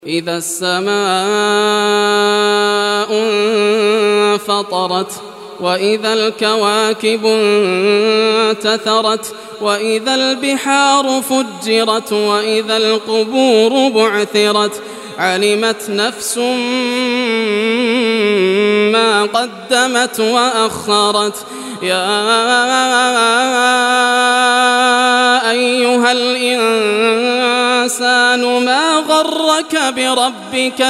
إذا السماء انفطرت وإذا الكواكب انتثرت وإذا البحار فجرت وإذا القبور بعثرت علمت نفس ما قدمت وأخرت يا أيها الإنسان ما غرك بربك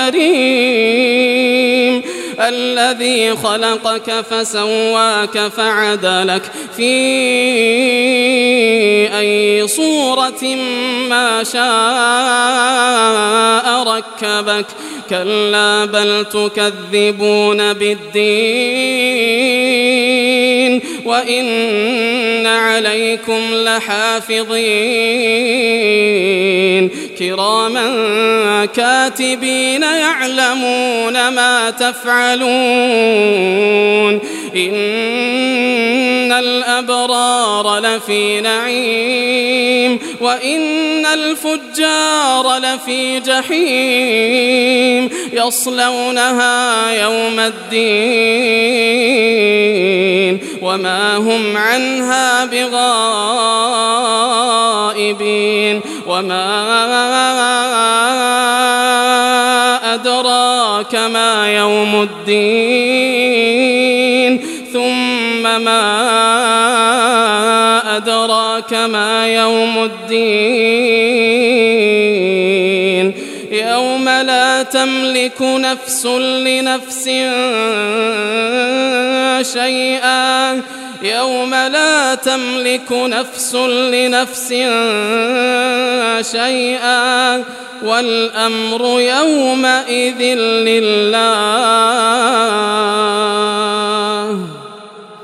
الكريم الذي خلقك فسواك فعدلك في أي صورة ما شاء ركبك كلا بل تكذبون بالدين وإن عليكم لحافظين كراما كاتبين يعلمون ما تفعلون إن الأبرار لفي نعيم وإن الفجار لفي جحيم يصلونها يوم الدين وما هم عنها بغائبين وما أدراك ما يوم الدين ثم ما أدراك ما يوم الدين يوم لا تملك نفس لنفس شيئا يوم لا تملك نفس لنفس شيئا والأمر يومئذ لله